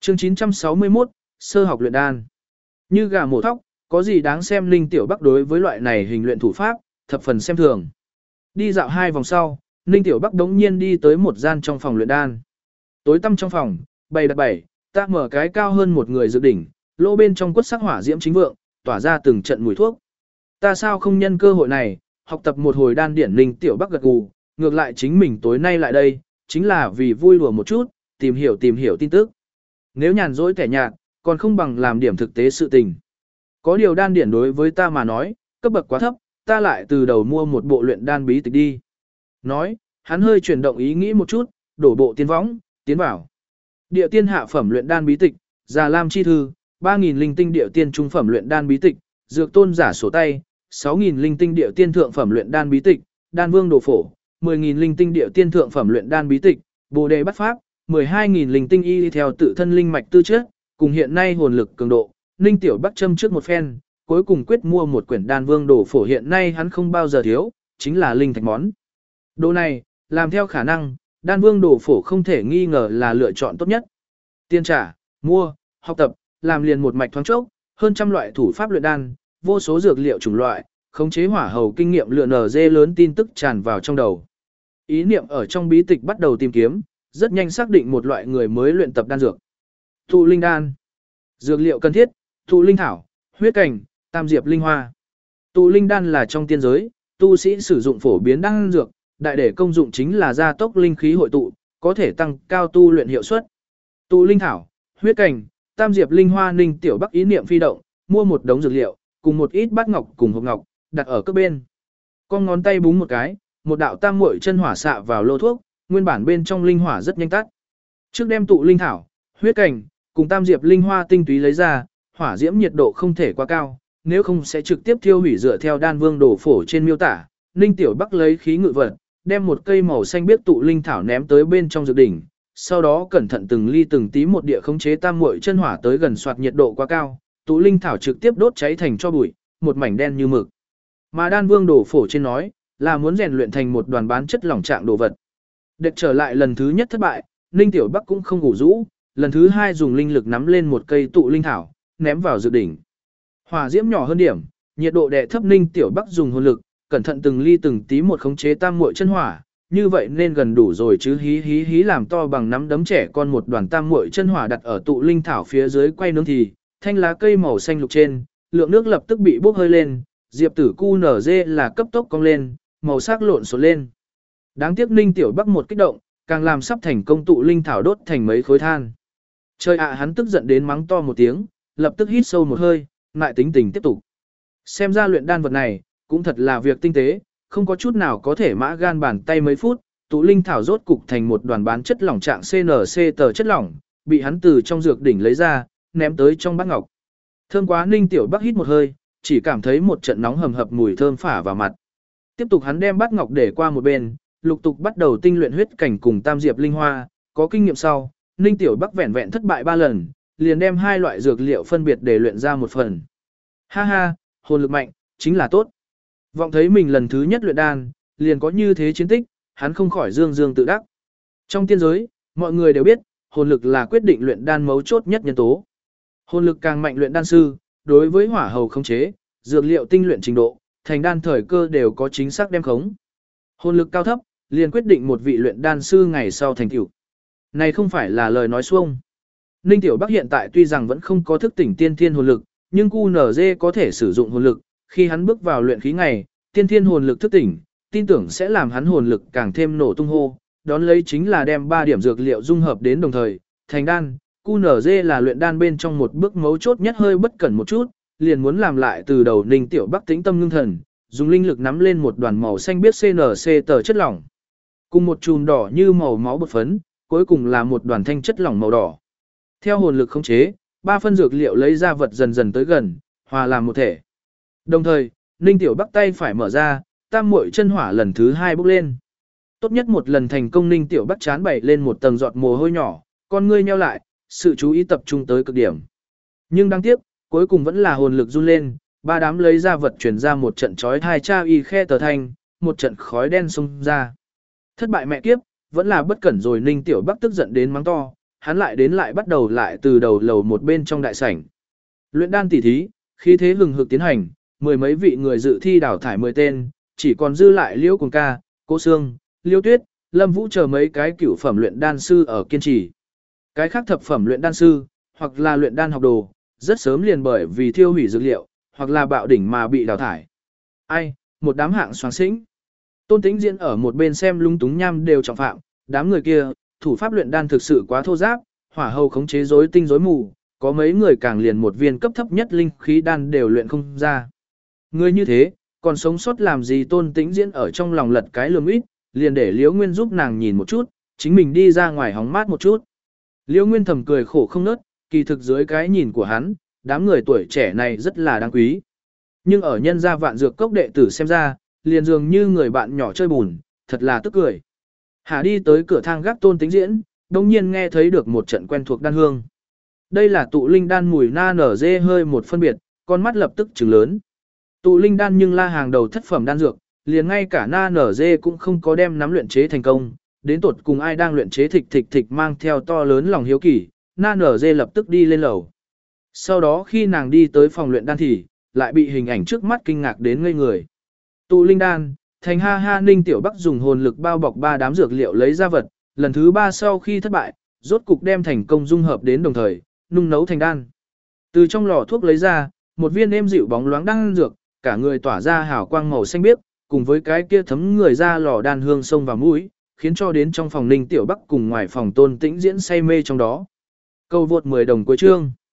Chương 961, sơ học luyện đan. Như gà mổ thóc, có gì đáng xem. Ninh Tiểu Bắc đối với loại này hình luyện thủ pháp, thập phần xem thường. Đi dạo 2 vòng sau, Ninh Tiểu Bắc đống nhiên đi tới một gian trong phòng luyện đan. Tối tăm trong phòng, bày đặt ta mở cái cao hơn một người dự đỉnh, lỗ bên trong quất sắc hỏa diễm chính vượng, tỏa ra từng trận mùi thuốc. Ta sao không nhân cơ hội này, học tập một hồi đan điển. Ninh Tiểu Bắc gật gù, ngược lại chính mình tối nay lại đây, chính là vì vui đùa một chút, tìm hiểu tin tức. Nếu nhàn rỗi tẻ nhạt, còn không bằng làm điểm thực tế sự tình. Có điều đan điển đối với ta mà nói, cấp bậc quá thấp, ta lại từ đầu mua một bộ luyện đan bí tịch đi. Nói, hắn hơi chuyển động ý nghĩ một chút, đổ bộ tiên võng, tiến vào. Địa tiên hạ phẩm luyện đan bí tịch, Già Lam chi thư, 3000 linh tinh địa tiên trung phẩm luyện đan bí tịch, Dược tôn giả sổ tay, 6000 linh tinh địa tiên thượng phẩm luyện đan bí tịch, Đan vương đồ phổ, 10000 linh tinh địa tiên thượng phẩm luyện đan bí tịch, Bồ đề bắt pháp, 12000 linh tinh y theo tự thân linh mạch tư chất, cùng hiện nay hồn lực cường độ. Ninh Tiểu Bắc châm trước một phen, cuối cùng quyết mua một quyển Đan vương đồ phổ, hiện nay hắn không bao giờ thiếu, chính là linh thạch món. Đồ này, làm theo khả năng, Đan vương đồ phổ không thể nghi ngờ là lựa chọn tốt nhất. Tiền trả, mua, học tập, làm liền một mạch thoáng chốc, hơn trăm loại thủ pháp luyện đan, vô số dược liệu chủng loại, khống chế hỏa hầu kinh nghiệm lựa nở dê lớn tin tức tràn vào trong đầu. Ý niệm ở trong bí tịch bắt đầu tìm kiếm, rất nhanh xác định một loại người mới luyện tập đan dược. Tụ linh đan. Dược liệu cần thiết, tụ linh thảo, huyết cảnh, tam diệp linh hoa. Tụ linh đan là trong tiên giới, tu sĩ sử dụng phổ biến đan dược, đại để công dụng chính là gia tốc linh khí hội tụ, có thể tăng cao tu luyện hiệu suất. Tụ linh thảo, huyết cảnh, tam diệp linh hoa. Ninh Tiểu Bắc ý niệm phi động, mua một đống dược liệu, cùng một ít bát ngọc cùng hộp ngọc, đặt ở các bên. Con ngón tay búng một cái, một đạo tam muội chân hỏa xạ vào lô thuốc, nguyên bản bên trong linh hỏa rất nhanh tắt. Trước đem tụ linh thảo, huyết cảnh, cùng tam diệp linh hoa tinh túy lấy ra, hỏa diễm nhiệt độ không thể quá cao, nếu không sẽ trực tiếp thiêu hủy dựa theo đan vương đồ phổ trên miêu tả. Ninh Tiểu Bắc lấy khí ngự vật, đem một cây màu xanh biếc tụ linh thảo ném tới bên trong dược đỉnh, sau đó cẩn thận từng ly từng tí một địa khống chế tam muội chân hỏa tới gần soạt nhiệt độ quá cao, tụ linh thảo trực tiếp đốt cháy thành tro bụi, một mảnh đen như mực. Mà đan vương đồ phổ trên nói, là muốn rèn luyện thành một đoàn bán chất lỏng trạng đồ vật. Đệt trở lại lần thứ nhất thất bại, Ninh Tiểu Bắc cũng không ngủ rũ, lần thứ hai dùng linh lực nắm lên một cây tụ linh thảo, ném vào dược đỉnh. Hỏa diễm nhỏ hơn điểm, nhiệt độ đè thấp. Ninh Tiểu Bắc dùng hồn lực, cẩn thận từng ly từng tí một khống chế tam muội chân hỏa, như vậy nên gần đủ rồi chứ. Hí làm to bằng nắm đấm trẻ con một đoàn tam muội chân hỏa đặt ở tụ linh thảo phía dưới quay nướng thì, thanh lá cây màu xanh lục trên, lượng nước lập tức bị bốc hơi lên, diệp tử cu nở dê là cấp tốc cong lên, màu sắc lộn xộn lên. Đáng tiếc Ninh Tiểu Bắc một kích động, càng làm sắp thành công tụ linh thảo đốt thành mấy khối than. Trời ạ, hắn tức giận đến mắng to một tiếng, lập tức hít sâu một hơi, lại tính tình tiếp tục. Xem ra luyện đan vật này, cũng thật là việc tinh tế, không có chút nào có thể mã gan bàn tay mấy phút, tụ linh thảo rốt cục thành một đoàn bán chất lỏng trạng CNC tờ chất lỏng, bị hắn từ trong dược đỉnh lấy ra, ném tới trong bát ngọc. Thơm quá. Ninh Tiểu Bắc hít một hơi, chỉ cảm thấy một trận nóng hầm hập mùi thơm phả vào mặt. Tiếp tục hắn đem bát ngọc để qua một bên, lục tục bắt đầu tinh luyện huyết cảnh cùng tam diệp linh hoa, có kinh nghiệm sau, Ninh Tiểu Bắc vẹn vẹn thất bại 3 lần, liền đem 2 loại dược liệu phân biệt để luyện ra một phần. Ha ha, hồn lực mạnh, chính là tốt. Vọng thấy mình lần thứ nhất luyện đan, liền có như thế chiến tích, hắn không khỏi dương dương tự đắc. Trong tiên giới, mọi người đều biết, hồn lực là quyết định luyện đan mấu chốt nhất nhân tố. Hồn lực càng mạnh luyện đan sư, đối với hỏa hầu khống chế, dược liệu tinh luyện trình độ, thành đan thời cơ đều có chính xác đem khống. Hồn lực cao thấp, liền quyết định một vị luyện đan sư ngày sau thành tựu. Này không phải là lời nói xuông. Ninh Tiểu Bắc hiện tại tuy rằng vẫn không có thức tỉnh tiên thiên hồn lực, nhưng QNZ có thể sử dụng hồn lực, khi hắn bước vào luyện khí ngày, tiên thiên hồn lực thức tỉnh, tin tưởng sẽ làm hắn hồn lực càng thêm nổ tung hô, đón lấy chính là đem 3 điểm dược liệu dung hợp đến đồng thời, thành đan. QNZ là luyện đan bên trong một bước mấu chốt nhất, hơi bất cẩn một chút, liền muốn làm lại từ đầu. Ninh Tiểu Bắc tĩnh tâm ngưng thần, dùng linh lực nắm lên một đoàn màu xanh biếc CNC tờ chất lỏng, cùng một chùm đỏ như màu máu bột phấn, cuối cùng là một đoàn thanh chất lỏng màu đỏ. Theo hồn lực khống chế, 3 phân dược liệu lấy ra vật dần dần tới gần, hòa làm một thể. Đồng thời, Ninh Tiểu Bắc tay phải mở ra, tam muội chân hỏa lần thứ 2 bốc lên. Tốt nhất một lần thành công. Ninh Tiểu Bắc chán bảy lên một tầng giọt mồ hôi nhỏ, con ngươi nheo lại, sự chú ý tập trung tới cực điểm. Nhưng đáng tiếc, cuối cùng vẫn là hồn lực run lên, 3 đám lấy ra vật chuyển ra một trận chói tai cha y khe tờ thanh, một trận khói đen xông ra. Thất bại mẹ kiếp, vẫn là bất cẩn rồi. Ninh Tiểu Bắc tức giận đến mắng to, hắn lại bắt đầu lại từ đầu lầu một bên trong đại sảnh. Luyện đan tỉ thí, khí thế hừng hực tiến hành, mười mấy vị người dự thi đào thải 10 tên, chỉ còn dư lại Liễu Cuồng Ca, Cố Sương, Liêu Tuyết, Lâm Vũ chờ mấy cái cửu phẩm luyện đan sư ở kiên trì. Cái khác thập phẩm luyện đan sư, hoặc là luyện đan học đồ, rất sớm liền bởi vì thiêu hủy dược liệu, hoặc là bạo đỉnh mà bị đào thải. Ai, một đám hạng soáng xĩnh. Tôn Tĩnh Diễn ở một bên xem lung túng nham đều trọng phạm, đám người kia, thủ pháp luyện đan thực sự quá thô giáp, hỏa hầu khống chế rối tinh rối mù, có mấy người càng liền một viên cấp thấp nhất linh khí đan đều luyện không ra. Người như thế, còn sống sót làm gì? Tôn Tĩnh Diễn ở trong lòng lật cái lườm ít, liền để Liễu Nguyên giúp nàng nhìn một chút, chính mình đi ra ngoài hóng mát một chút. Liễu Nguyên thầm cười khổ không nớt, kỳ thực dưới cái nhìn của hắn, đám người tuổi trẻ này rất là đáng quý. Nhưng ở nhân gia Vạn Dược Cốc đệ tử xem ra, liền dường như người bạn nhỏ chơi bùn, thật là tức cười. Hà đi tới cửa thang gác Tôn Tĩnh Diễn, đồng nhiên nghe thấy được một trận quen thuộc đan hương. Đây là tụ linh đan mùi na nở dê hơi một phân biệt, con mắt lập tức trừng lớn. Tụ linh đan nhưng là hàng đầu thất phẩm đan dược, liền ngay cả na nở dê cũng không có đem nắm luyện chế thành công. Đến tột cùng ai đang luyện chế thịch mang theo to lớn lòng hiếu kỳ, na nở dê lập tức đi lên lầu. Sau đó khi nàng đi tới phòng luyện đan thì, lại bị hình ảnh trước mắt kinh ngạc đến ngây người. Tụ linh đan, thành ha ha Ninh Tiểu Bắc dùng hồn lực bao bọc 3 đám dược liệu lấy ra vật, lần thứ 3 sau khi thất bại, rốt cục đem thành công dung hợp đến đồng thời, nung nấu thành đan. Từ trong lò thuốc lấy ra, một viên êm dịu bóng loáng đan dược, cả người tỏa ra hào quang màu xanh biếc, cùng với cái kia thấm người ra lò đan hương sông vào mũi, khiến cho đến trong phòng Ninh Tiểu Bắc cùng ngoài phòng Tôn Tĩnh Diễn say mê trong đó. Câu vượt 10 đồng cuối chương.